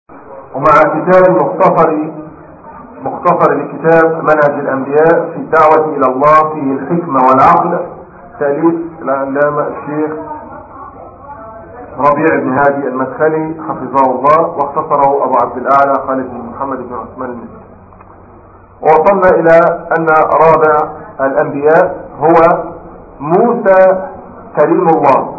ومع كتاب مختصر لكتاب منهج الأنبياء في الدعوة إلى الله فيه الحكمة والعقل، تأليف العلامة الشيخ ربيع بن هادي المدخلي حفظه الله، واختصره أبو عبد الأعلى خالد بن محمد بن عثمان المسلم. ووصلنا إلى أن رابع الأنبياء هو موسى كريم الله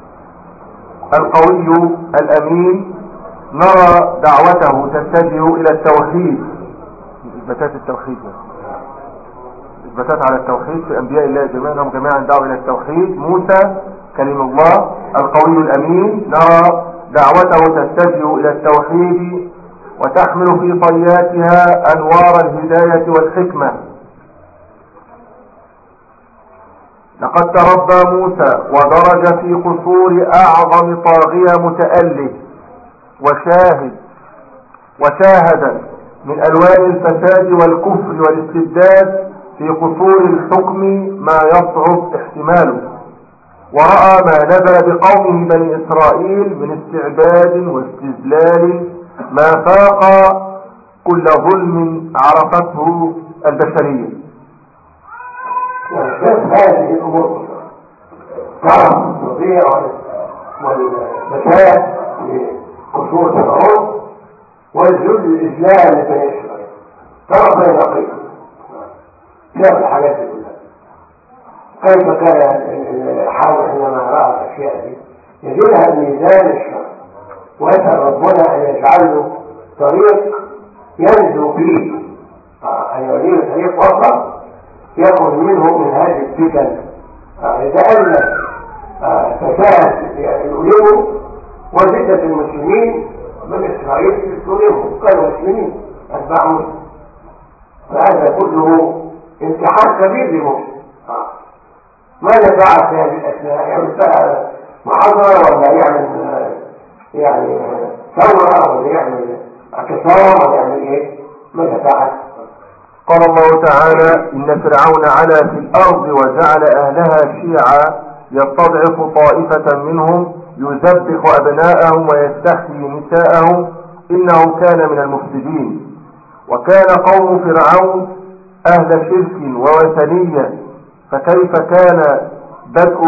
القوي الأمين، نرى دعوته تتجه إلى التوحيد، إثباتات التوحيد، إثباتات على التوحيد في أنبياء الله جميعا دعوا إلى التوحيد. موسى كريم الله القوي الأمين، نرى دعوته تتجه إلى التوحيد وتحمل في طياتها أنوار الهداية والحكمة. لقد تربى موسى ودرج في قصور أعظم طاغية متأله وشاهد من ألوان الفساد والكفر والاستبداد في قصور الحكم ما يصعب احتماله، ورأى ما نزل بقومه بني إسرائيل من استعباد واستذلال ما فاق كل ظلم عرفته البشرية. هذه الأمور كرم التضييع والفساد لقصور فرعون والذل الإسلام لبني إسرائيل، ترى بين قيم شاف الحاجات دي كلها. كيف كان الحاول حينما رأى الأشياء دي يجعلها الميزان الشرعي، ويسأل ربنا أن يجعل له طريق ينجو فيه، أن يوليه طريق وسط يخرج منه من هذه الفتن. يتألف فساد يؤلمه وزدة المسلمين من إسرائيل تؤلمهم، كانوا مسلمين أتباع موسى، فهذا كله امتحان كبير لموسى. ماذا فعل في هذه الأثناء؟ يعمل بقى محاضرة ولا يعمل ثورة ولا يعمل اعتصام ولا يعمل ايه؟ ماذا فعل؟ قال الله تعالى: إن فرعون علا في الأرض وجعل أهلها شيعا يستضعف طائفة منهم يذبح أبناءهم ويستحيي نساءهم إنه كان من المفسدين. وكان قوم فرعون أهل شرك ووثنية، فكيف كان بدء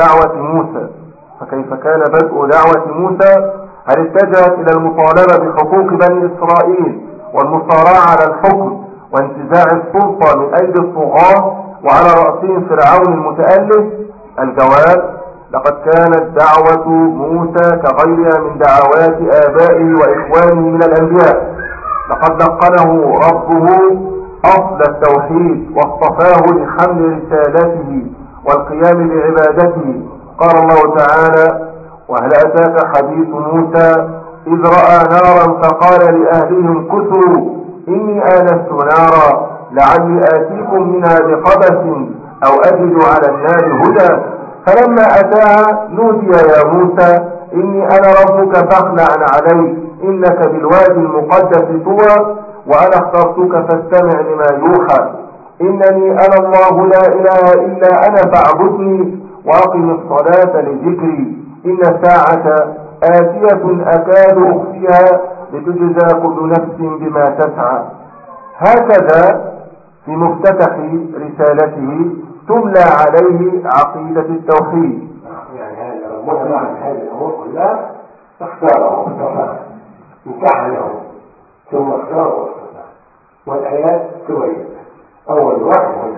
دعوة موسى؟ هل اتجهت إلى المطالبة بحقوق بني إسرائيل والمصارعة على الحكم وانتزاع السلطة من أيدي الطغاة وعلى رأسهم فرعون المتأله؟ الجواب: لقد كانت دعوة موسى كغيرها من دعوات آبائه وإخوانه من الأنبياء. لقد لقنه ربه أصل التوحيد واصطفاه لحمل رسالته والقيام بعبادته. قال الله تعالى: وهل أتاك حديث موسى إذ رأى نارا فقال لأهلهم كثوا إني آنست نارا لعلي آتيكم منها بقبس أو أجد على النار هدى. فلما أتاها نودي يا موسى إني أنا ربك فاخلع عليك إنك بالوادي المقدس طوى وأنا اخترتك فاستمع لما يوحى إنني أنا الله لا إله إلا أنا فاعبدني وأقم الصلاة لذكري إن الساعة آتية أكاد أخفيها لتجزى كل نفس بما تسعى. هكذا في مفتتح رسالته تملى عليه عقيدة التوحيد. يعني هذا ربنا بعد هذه الأمور كلها اختاره واصطفاه، امتحنه ثم اختاره واصطفاه، والآيات تبين. أول واحد هنا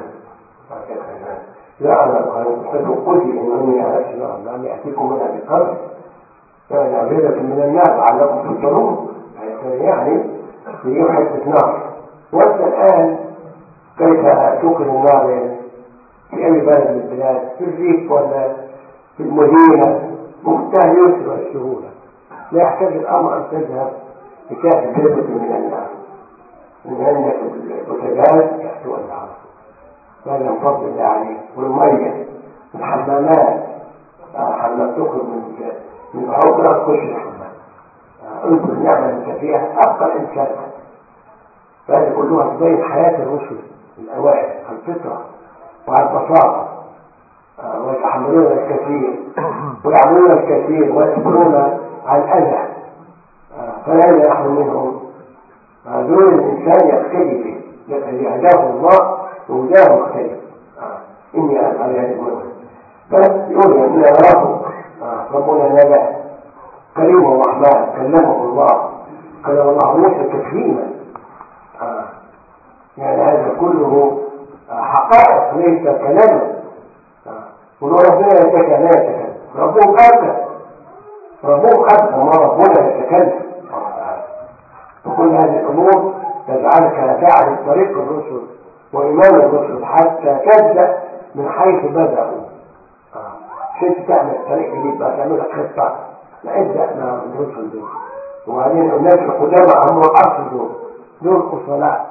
لا أنا قلت إنني أشهد أن يأتيكم منها بقبس يعني عبيدة من النار لعلكم تفطرون، يعني يجيب حتة نار. وأنت الآن كيف توقد النار في أي بلد من البلاد، في الريف ولا في المدينة، بمنتهى اليسر والسهولة، لا يحتاج الأمر أن تذهب بكاسة كلمة من النار، من عندك البوتاجاز يحتوى النار، هذا من فضل الله عليه. والمية الحمامات، حمام تخرج من عقرة تخش الحمام، انظر النعمة اللي فيها أبقى الإنسان. فهذه كلها تبين حياة الرسل الأوائل على الفطرة وعلى البساطة، ويتحملون الكثير ويعملون الكثير ويصبرون على الأذى. فلا يحل منهم دون الإنسان يقتدي به الذي هداه الله وهداه مختلف. إني أسأل هذه المؤمن بس يقول إن ربنا نبأ كريم الرحمن كلمه الله كلم الله موسى تكليما. يعني هذا كله حقائق ليس كلاما. وربنا يتكلم لا يتكلم ربهم أبدا وما ربنا يتكلم. وكل هذه الأمور تجعلك تعرف طريق الرسل وإيمان الرسل حتى تبدأ من حيث بدأوا. شئت تعمل طريق جديد بقى تعملك خطة لا ابدأ مع الرسل دول. وبعدين الناس القدامى هم الأصل دول أصلاء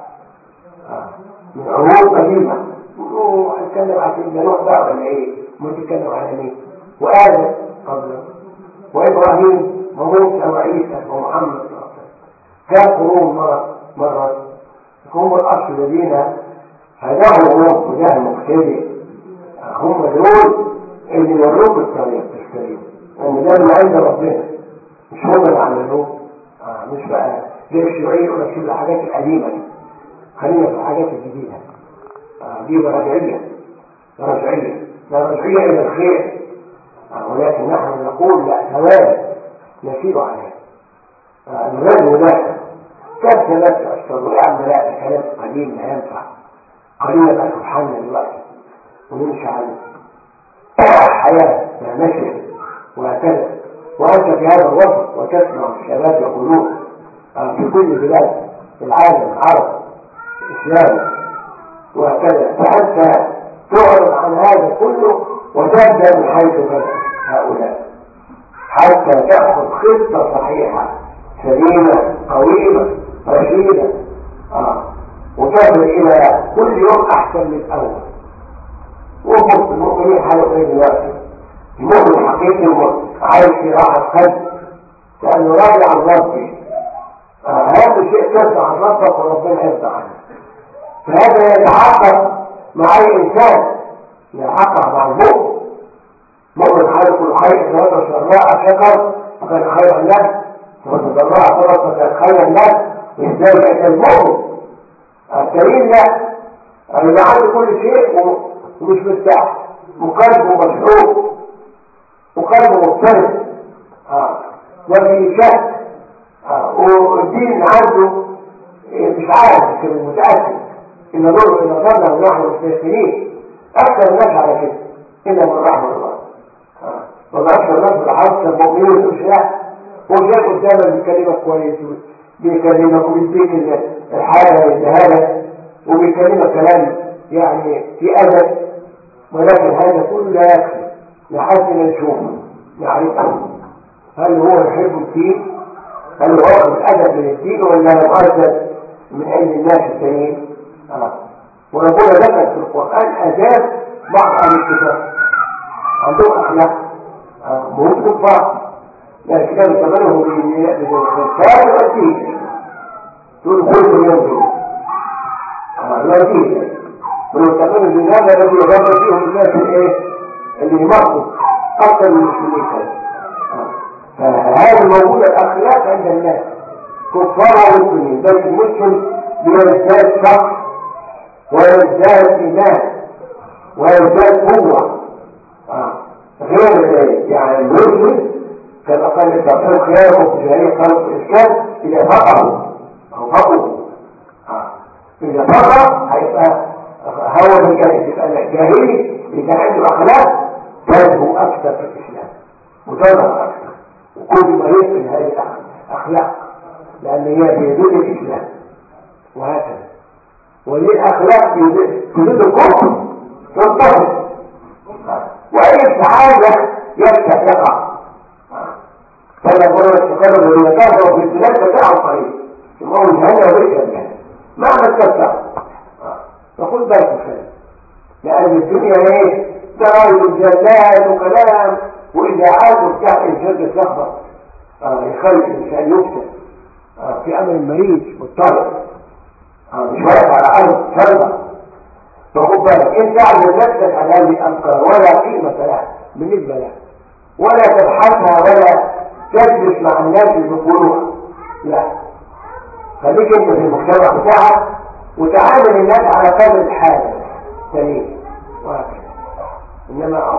من عروض قديمة. هنتكلم عن سيدنا نوح بقى ولا إيه؟ ما تتكلم عن مين؟ وآدم قبله وإبراهيم وموسى وعيسى ومحمد صلى الله عليه وسلم. كان قرون مرة هم الأصل الذين هداهم الله هداه مقتدي. هم دول اللي يوروك الطريق السليم لأن ده اللي عند ربنا مش هم اللي عملوه. مش بقى زي الشيوعية يقول لك الحاجات القديمة دي خلينا في الحاجات الجديدة. دي رجعية لا رجعية إلى الخير. ولكن نحن نقول لا ثواب نسير عليه. الغد ده كم 3 أشهر ويعمل لا كلام قليل لا ينفع قليلا بقى سبحانه دلوقتي ونمشي عليه حياة ماشية وهكذا. وأنت في هذا الوقت وتسمع الشباب يقولون في كل بلاد العالم العرب الإسلام وهكذا. فأنت تعرض عن هذا كله وتبدأ من حيث بدأ هؤلاء حتى تأخذ خطة صحيحة سليمة قويمة رشيدة وتصل إلى كل يوم أحسن من الأول. وقف المؤمنين حالوا إيه دلوقتي؟ المؤمن حقيقي عايش في راحة قلب لأنه راضي عن ربه. هذا شيء ترضى عن ربك وربنا يرضى عنك. فهذا يتحقق مع أي إنسان يتحقق مع المؤمن. مؤمن حال كل خير إذا سراء شكر فكان خيرا له وإذا ضراء صبر فكان خيرا له. وإزاي المؤمن الكريم لا اللي عنده كل شيء ومش مرتاح وقلبه مشحوب وقلبه مضطرب وفي شك والدين عنده مش عارف كده متأكد إن نور إلى ظلنا ونحن مستيقنين. أكثر الناس على كده إلا من رحمة الله. والله أكثر الناس بالحرص المؤمنين مش لا هو شايف قدامك بيكلمك كويس بيكلمك وبيديك الحالة والجهالة وبيكلمك كلام يعني في أدب. ولكن هذا كله لا يكفي لحد ما نشوفه نعرفه هل هو يحب الدين هل هو الأدب من الدين ولا مؤدب من عند الناس التانيين. وربنا ذكر في القرآن آداب بعض أهل الكتاب عندهم أخلاق مهم كفار يعني كتاب ثمنه بالكفار والدين تقول كل يوم الوزير ويستقبل الجناب الذي يغفر فيهم الناس اللي يمرضوا أكثر من المسلمين. فهذا موجود الأخلاق عند الناس كفار ومسلمين بل المسلم بيزداد شخص ويزداد إيمان ويزداد قوة غير يعني المسلم كما قال التعطيل خيارهم في جهرية خلق الإسلام إذا فقروا أو فقروا إذا فقر هيبقى هو الجاهلي اللي كان عنده أخلاق تنبو أكثر في الإسلام وتظهر أكثر وكل ما يمكن هذه الأخلاق لأن هي بيدل الإسلام وهكذا. ودي الأخلاق تزيد الكفر تنتظر وأي حاجة يفتح يقع. فلا يقولون التكلم الذين كفروا في البلاد فتاعوا قريب ثم هو جهنم ويكذب مهما تفتح فخذ بالك خير لأن الدنيا ايه درايب الجلال وكلام وإذاعات وبتاع الجلد يخبط يخلي الإنسان يفتح في أمر المريض والطالب مش واقف على أرض شربة. فخذ بالك إن تعمل نفسك على هذه الأمطار ولا قيمة لها بالنسبة لها ولا تبحثها ولا تجلس مع الناس اللي بيقولوها لا، خليك انت في المجتمع بتاعك وتعامل الناس على قدر الحاجة سليم وهكذا. انما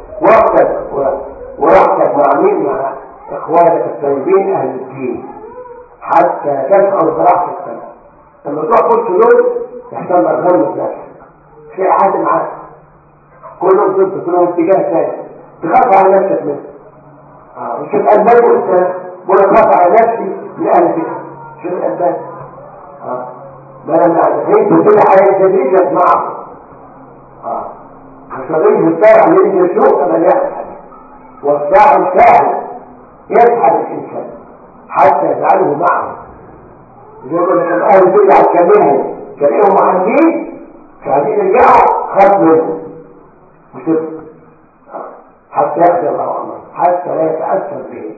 وقتك مع مين؟ مع اخوانك الطيبين اهل الدين حتى تشعر براحة السلام. لما تروح قلت دول يحصل لك غم في نفسك، شيء عادي معاك، كلهم ضد كلهم اتجاه ثاني، تخاف على نفسك منه. وشوف الألباني انت بقول خاف على نفسي لأهل فكرة. شوف الألباني ما لما هيك كده هيتدريجك معه الصغير الساعة اللي انت تشوف لما يحصل، والساعة الساعة يسحب الإنسان حتى يجعله معه. زي ما كان أهل البدع كلمهم محمدين فعايزين يرجعوا خاف منهم وشوف حتى يأخذ الله أمره حتى لا يتأثر به.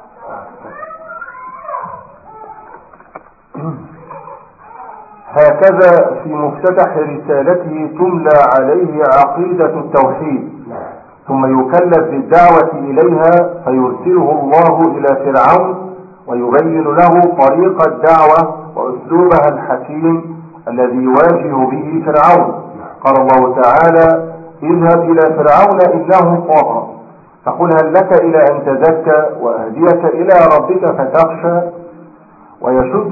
هكذا في مفتتح رسالته تملى عليه عقيدة التوحيد، ثم يكلف بالدعوة إليها فيرسله الله إلى فرعون ويبين له طريق الدعوة وأسلوبها الحكيم الذي يواجه به فرعون. قال الله تعالى: اذهب إلى فرعون إنه طغى فقل هل لك إلى أن تزكى وأهديك إلى ربك فتخشى ويشد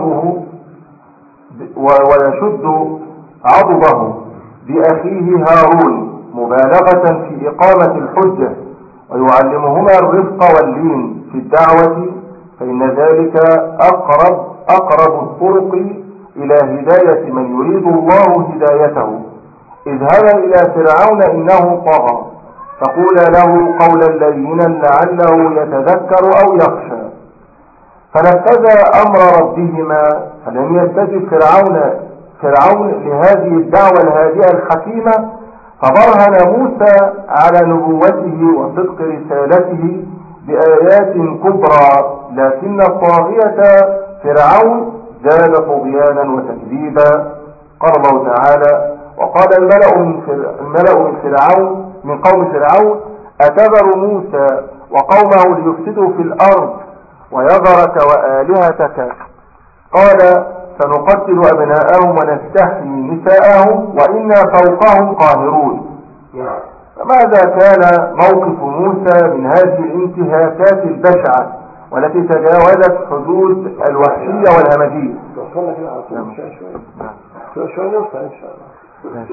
عضده بأخيه هارون مبالغة في إقامة الحجة ويعلمهما الرفق واللين في الدعوة، فإن ذلك أقرب الطرق إلى هداية من يريد الله هدايته. اذهبا إلى فرعون إنه طغى فقولا له قولا لينا لعله يتذكر أو يخشى. فنفذا أمر ربهما فلم يستجب فرعون لهذه الدعوة الهادئة الحكيمة، فبرهن موسى على نبوته وصدق رسالته بآيات كبرى، لكن الطاغية فرعون زاد طغيانا وتكذيبا. قال الله تعالى: وقال الملأ من قوم فرعون أتذر موسى وقومه ليفسدوا في الأرض ويذرك وآلهتك قال سنقتل أبناءهم ونستحيي نساءهم وإنا فوقهم قاهرون. فماذا كان موقف موسى من هذه الانتهاكات البشعة والتي تجاوزت حدود الوحشية والهمجية؟ وصلنا كده على طول شوية نوصل إن شاء الله.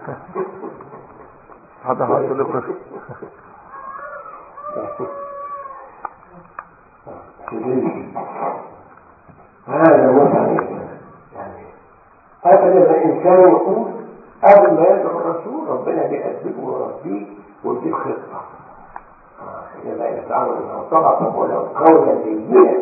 هذا هو القصة. هذا هو يعني هذا الإنسان يقول قبل ما يدعو الرسول ربنا بيأدبه ويربيه ويديه خطة لما يتعامل معه طبعا تقول قولا لينا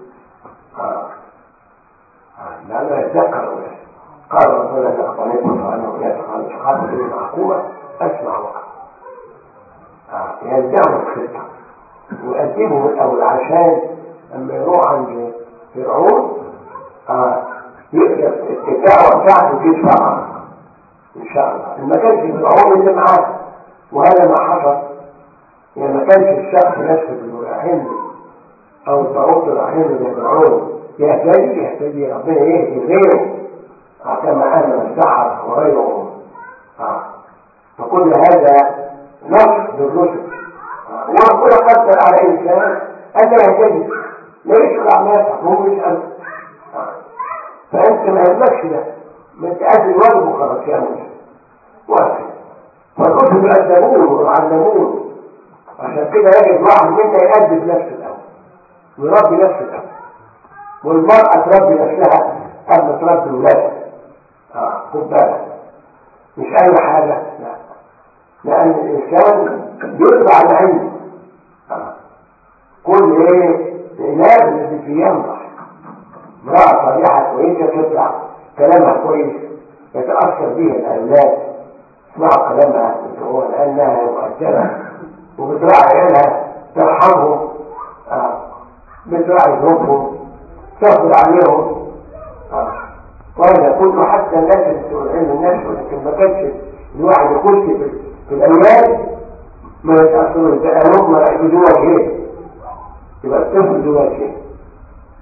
لأنه يتذكر قال ربنا لأقتنيت فأنه يتقال شخص من الحكومة أسمع وقت يلزمه الخطة ويأدبه الأول عشان لما يروح عند فرعون الدعوة بتاعته تدفع إن شاء الله. ما كانش فرعون اللي معاه وهذا ما حصل، يعني ما كانش الشخص نفسه اللي رايحين أو الطاغوت اللي رايحين لفرعون يهتدي ربنا يهدي غيره كما أن السحر وغيرهم. فكل هذا نص للرسل وربنا قدر على إنسان أن يهتدي لا يشرع ما يفعل هو مش أنت، فأنت ما يهمكش ده من تأذي واجبه خلاص يا موسى واحد. فالرسل يأدبون ويعلمون عشان كده يجب واحد منا يأدب نفسه الأول ويربي نفسه الأول، والمرأة تربي نفسها قبل تربي ولادها. خد بالك مش أي حاجة، لا، لأن الإنسان يطلع العين كل الإناث التي في ينضح امرأة صالحة كويسة تطلع كلامها كويس يتأثر بها الأولاد اسمعوا كلامها لأنها مؤثرة وبتراعي عيالها ترحمهم بتراعي ظروفهم تصبر عليهم وهذا كله حتى الناس اللي بتقول علم الناس، ولكن ما كانش الواحد يخش في الأولاد ما يتأثروا بقى هم يجوا وجهين يبقى الطفل جوا وجهين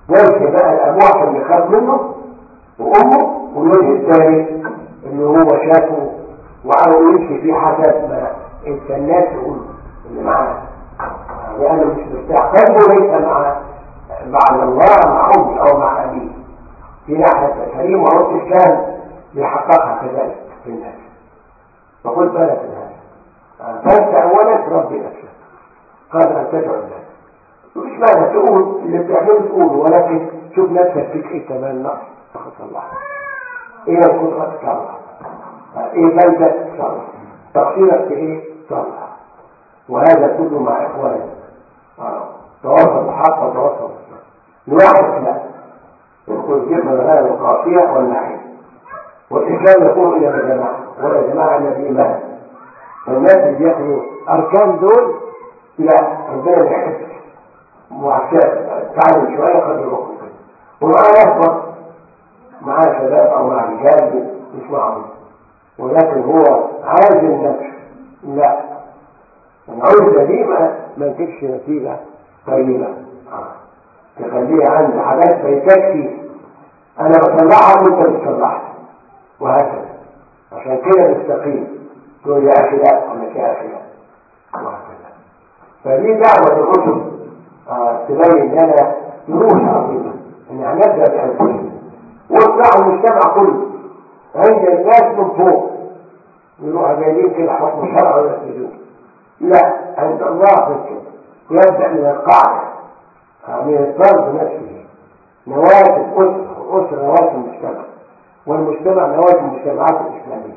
وجه بقى الأبوه عشان يخاف منه وأمه، والوجه الثاني اللي هو شافه وعاوز يمشي فيه حسب ما الناس يقول اللي معاه، لأنه مش مرتاح قلبه ليس مع الله مع أمه أو مع أبيه في ناحية سليم، وهو كان يحققها كذلك في الناس. فقل بالك من هذا، فأنت أولا تربي نفسك قبل أن تدعو الناس. مش ماذا تقول اللي بتعمله تقوله، ولكن شوف نفسك فيك ايه كمان نقص الله، ايه القدرة تصلح، ايه فايدة تصلح، تقصيرك في ايه تصلح. وهذا كله مع اخوانك تواصل الحق وتواصل الصبر. لوحدك لا، يكون جبنا الغاية القاسية والنعيم. والإسلام يقول إلى الجماعة ولا جماعة الإيمان، فالناس اللي بياخدوا أركان دول لا ربنا ما يحبش معاشات تعلم شوية قد يروحوا كده، ومعاه ناس معاه شباب أو مع رجال يسمعهم، ولكن هو عايز النفس لا، العزلة دي ما تجيبش نتيجة طيبة، تخليه عند حاجات فيتكفي أنا بصلحها وأنت بتصلحها وهكذا. عشان كده نستقيم تقول يا أخي لا أقول لك يا أخي لا وهكذا. فدي دعوة الرسل تبين لنا دروس عظيمة ان هنبدأ بأنفسنا ونطلع المجتمع كله عند الناس من فوق يروح جايين كده حكم شرع ويسجدون، لا عند الله يبدأ من القاعدة من الفرد نفسه، نواة الأسرة والأسرة نواة المجتمع والمجتمع نواة المجتمعات الإسلامية.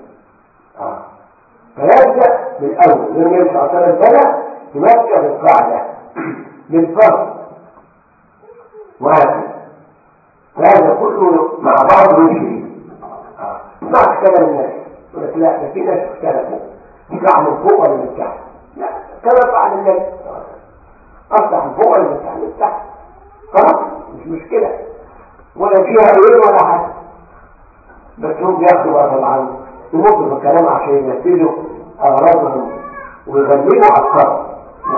فيبدأ بالأول لما يسعى سنة البلد يمسك بالقاعدة للفرد وهكذا. فهذا كله مع بعض يمشي مع كلام الناس يقول لك لا ده في ناس اختلفوا يطلع من فوق ولا من تحت، لا كما فعل الناس اطلع من فوق ولا من تحت خلاص مش مشكله ولا فيها ايه ولا حاجه، بس هم بياخدوا طبعا يمطوا بالكلام عشان ينفذوا اغراضهم ويغلبوا افكارهم.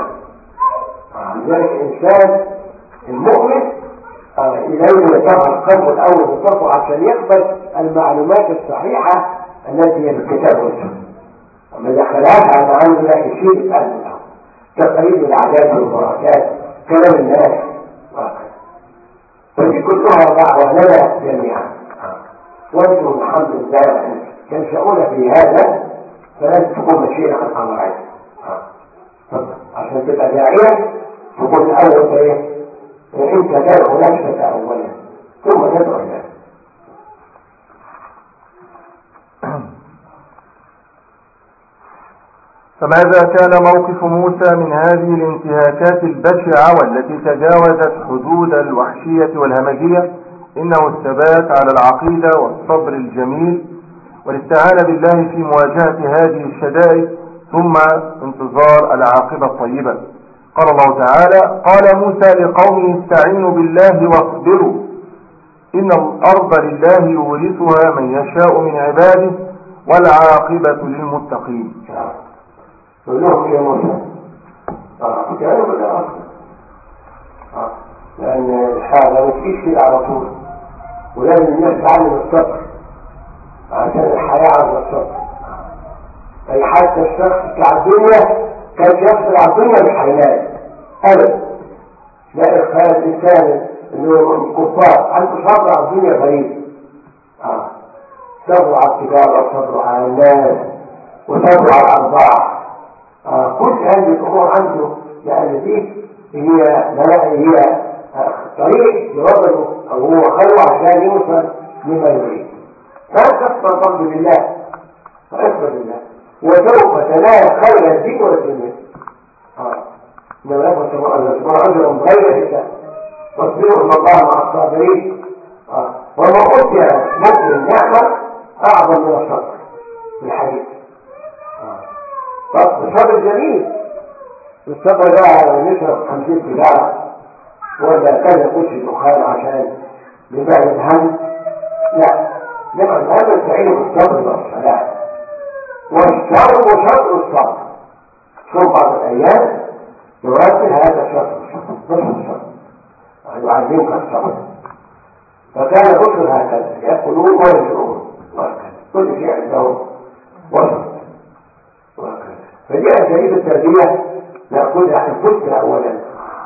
لذلك الانسان المؤمن إليه يطبع القلب الأول بطرفه عشان يقبل المعلومات الصحيحة التي هي بالكتاب والسنة، وما دخلهاش على عنه لا يشيل القلب الأول، تقريب العادات والبركات كلام الناس وهكذا. فدي كلها دعوة لنا جميعا، وانتم الحمد لله تنشؤون في هذا فلن تكون مشيئة عن أمرين عشان تبقى داعية تكون الأول ايه انت تدعو نفسك اولا ثم تدعو الناس. فماذا كان موقف موسى من هذه الانتهاكات البشعة والتي تجاوزت حدود الوحشية والهمجية؟ إنه الثبات على العقيدة والصبر الجميل والاستعانة بالله في مواجهة هذه الشدائد ثم انتظار العاقبة الطيبة. قال الله تعالى: قال موسى لقومه استعينوا بالله واصبروا إن الأرض لله يورثها من يشاء من عباده والعاقبة للمتقين. كلهم يا موسى كانوا بالله لأن الحاجة ما تجيش كده على طول، ولازم الناس تعلم الصبر عشان الحياة على الصبر. أي حتى الشخص بتاع الدنيا كان يصبر على الدنيا مش هينام أبدا، لا إخفاء الإنسان اللي هو الكفار عنده صبر على الدنيا غريب، صبر على التجارة وصبر على الناس وصبر على الأرباح، كل هذه الأمور عنده لأن دي هي طريق يوصله أو هو خلوه عشان يوصل لما يريد. فأنت تصبر الحمد لله فاصبر لله وسوف تنال خير الدين والدنيا. لو لكم سبحانه أجرا بغير حساب واصبروا إن الله مع الصابرين. وما أوتي مؤمن نعمة أعظم من الصبر في الحديث. الصبر جميل، الصبر ده نشرب 50 سيجارة ولا كذا كرسي دخان عشان نبعد الهم، لا نبعد الهم نستعين بالصبر والصلاة والشر وشر الصبر. ثم بعض الأيام نواصل هذا الشر والشر يعلمك الصبر فكان الرسل هكذا يأكلون ويشربون وهكذا كل شيء عندهم وسط وهكذا. فدي أساليب التربية نأخذها في الفكر أولا.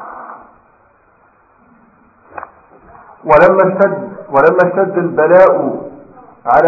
ولما اشتد البلاء على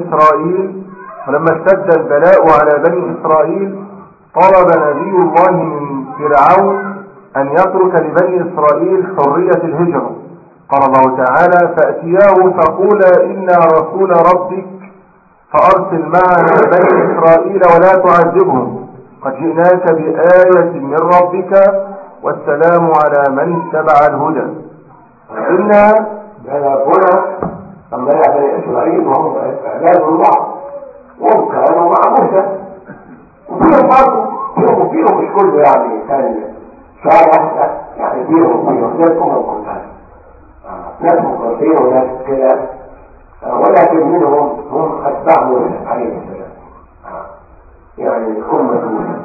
بني إسرائيل طلب نبي الله من فرعون أن يترك لبني إسرائيل حرية الهجرة. قال الله تعالى: فأتياه فقولا إنا رسول ربك فأرسل معنا بني إسرائيل ولا تعذبهم قد جئناك بآية من ربك والسلام على من اتبع الهدى. إنا هنا أما بني إسرائيل وهم إعلان الله وهم كانوا مع موسى وفيهم برضه فيهم مش كله يعني كان صالح يعني فيهم زي الأمم كلها ناس مخلصين وناس كده ولكن منهم هم أتباع موسى عليه السلام يعني أمة موسى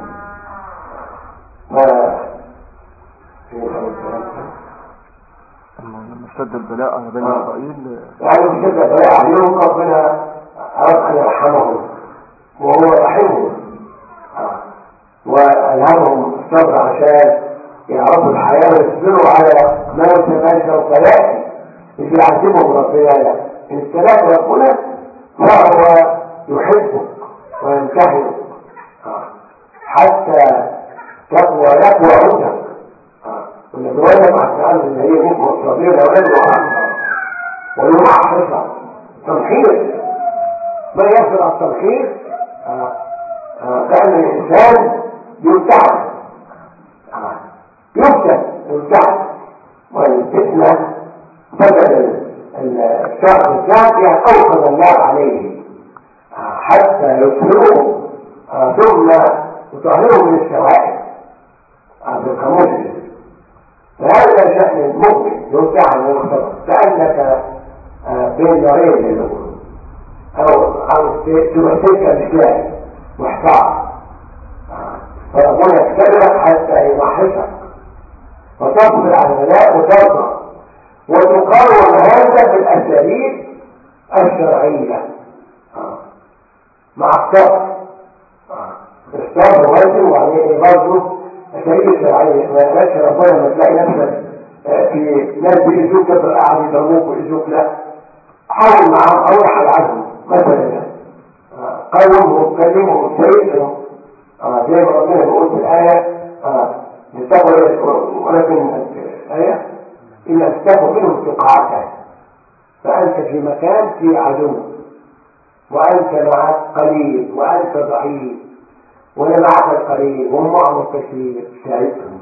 لما اشتد البلاء على بني إسرائيل يعني اشتد البلاء عليهم ربنا أراد أن يرحمهم وهو رحمهم وألهمهم الصبر عشان يعرفوا الحياة ويصبروا على ما سوف يأتي اللي يعذبهم ربنا. إن ابتلاك ربنا فهو يحبك ويمتحنك حتى يقوى عندك ونتولى مع السؤال اللي هي ممكن الصغير لأولاده ويمحصها تمحيص ما يصل على التمحيص كأن الإنسان يمتحن يمتحن والفتنة بدل الشخص الثاني أوقظ الله عليه حتى يصبره ثم يطهره من الشوائب بالقاموس. فهذا شأن المؤمن يمتحن ويختبر كأنك بين نارين للأمور أو تمثلك مثال محتار فربنا يختبرك حتى يمحصك وتصبر على البلاء وترضى وتقاوم هذا بالأساليب الشرعية مع الصبر. الصبر واجب وعليه برضه أساليب الشرعية ما يقولش ربنا لما تلاقي نفسك في ناس بيأذوك تبقى قاعد يضربوك ويأذوك لا حاول معهم أو احد عنهم مثلا قومهم كلمهم سيئهم زي ما ربنا بيقول في الآية ولكن الآية إلا استفوا منهم استقاعتها فأنت في مكان في عدو وأنت معك قليل وأنت ضعيف ولا معك القليل وهم معهم الكثير ساعدهم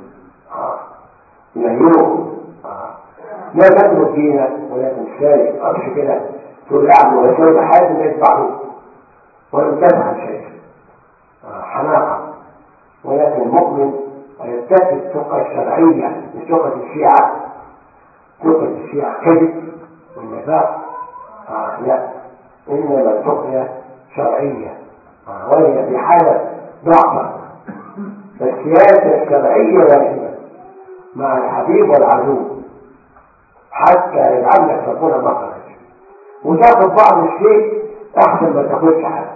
يهيئهم لا تترك دينك ولكن سايق أمشي كده تقول لعبه ويسوي حاجة ما يتبعوك ولم تفعل شيء حماقة. ولكن المؤمن يتكي الثقة الشرعية بثقة الشيعة ثقة الشيعة كذب والنفاق لا إنما الثقة شرعية وهي في حالة ضعفة. فالسياسة الشرعية واجبة مع الحبيب والعدو حتى يجعل لك ربنا مخرج وتاخذ بعض الشيء أحسن ما تاخذش حاجة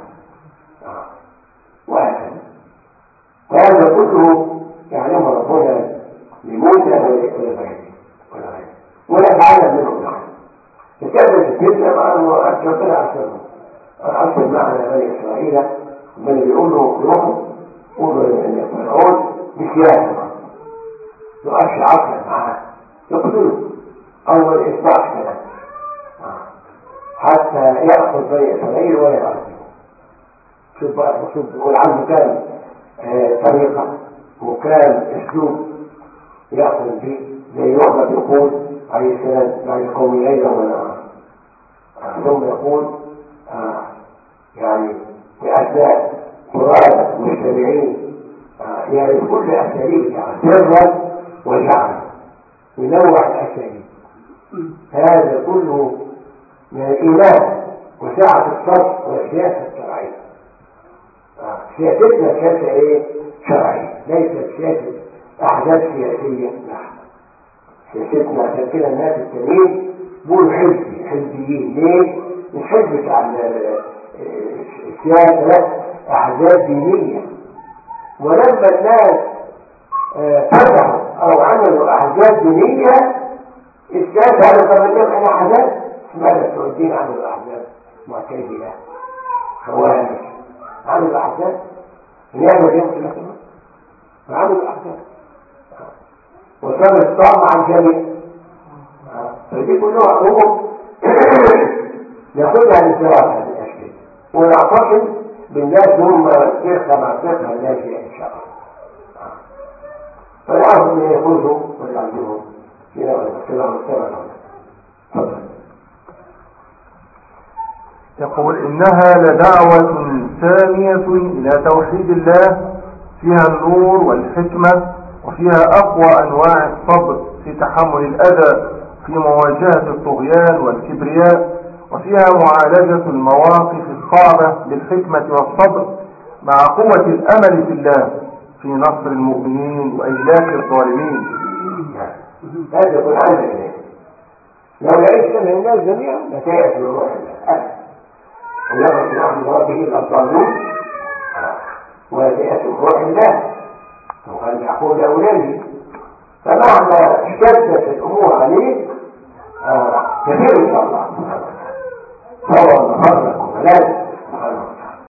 وهكذا. وهذا كله يعلمه ربنا لموسى ولا ونتعلم منه نحن. تكبر الفتنة مع ربنا أرسل معنا بني إسرائيل بل بيقولوا روحوا قولوا أن فرعون بسياسة يؤشي عقلا معاه يقتلوا أول إصباح كلام حتى يأخذ بني إسرائيل ولا يعذبه. شوف بقى المصوب يقول عنه كان طريقة وكان أسلوب يأخذ به زي يوحنا يقول عليه السلام بعد قومي ليلا ونهارا ثم يقول يعني بأسماء فرادى مجتمعين يعني كل أساليب سرا وجعلا ينوع الأساليب. هذا كله من الإيمان وسعة الصرف والسياسة الشرعية. سياستنا سياسة ايه؟ شرعية ليست سياسة أحداث سياسية. لا سياستنا عشان كده الناس التانيين بيقولوا حزبي حزبيين. ليه؟ مش حزب بتاع السياسة، لا، أحزاب دينية. ولما الناس فتحوا أو عملوا أحزاب دينية، السياسة هذا طب اليوم احنا أحزاب. ماذا السعوديين عملوا أحزاب؟ معتدلة، خوارج، عملوا أحزاب. نعمل يوم كده كمان عملوا أحزاب وصار الصعب مع الجميع. فدي كلها عموم ناخدها للدراسة هذه الأشكال، ونعتقد بالناس هم فرقة مع فرقة الناجية إن شاء الله. فالعرض من يفوزوا ويعلمهم كده والمجتمع. يقول إنها لدعوة سامية إلى توحيد الله فيها النور والحكمة، وفيها أقوى أنواع الصبر في تحمل الأذى في مواجهة الطغيان والكبرياء، وفيها معالجة المواقف الصعبة بالحكمة والصبر مع قوة الأمل في الله في نصر المؤمنين وإهلاك الظالمين. هذا يكون عندك لو يعيش من الناس جميعا نتائج الروح الأمل، ولما نحن ربه الأبطالون ويتأتوا بروح الله وقال يعقوب لأولاده. فمعنى اشتدت